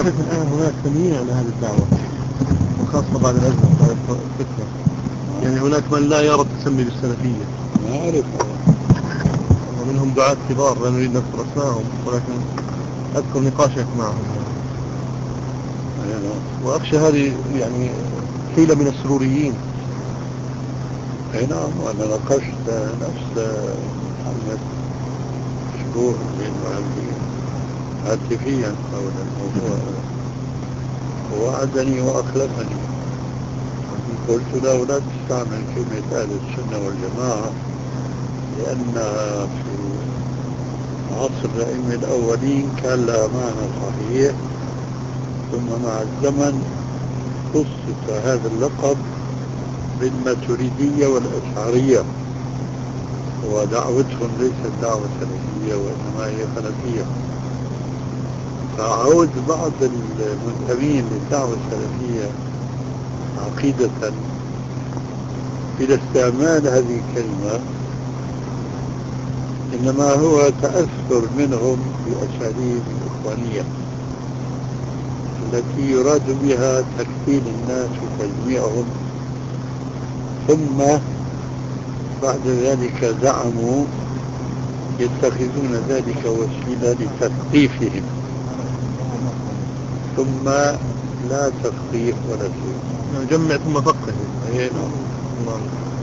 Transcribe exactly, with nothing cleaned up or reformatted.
أعرف الآن هناك تنويع على هذه الدعوة، وخاصة بعد الأزمة بعد الفتنة. يعني هناك من لا يرى التسمي بالسلفية، ما أعرف، ومنهم دعاة كبار لا نريد نذكر أسمائهم، ولكن أذكر نقاشك معهم يعني. وأخشى هذه يعني حيلة من السروريين. أي نعم. وأنا ناقشت نفس محمد شهور بين معلمين هاتفيا حول الموضوع، ووعدني وأخلفني. قلت له لا تستعمل كلمة أهل السنة والجماعة، لأنها في عصر الأئمة الأولين كان لها معنى صحيح، ثم مع الزمن خصص هذا اللقب بالماتريدية والأشعرية، ودعوتهم ليست دعوة سلفية وإنما هي خلفية. فعود بعض المنتمين للدعوة السلفية عقيدة إلى استعمال هذه الكلمة، إنما هو تأثر منهم بأساليب الإخوانية التي يراد بها تكفيل الناس وتجميعهم، ثم بعد ذلك زعموا يتخذون ذلك وسيلة لتثقيفهم، ثم لا تثقيف ولا شيء. جمع ثم فقه. أي نعم.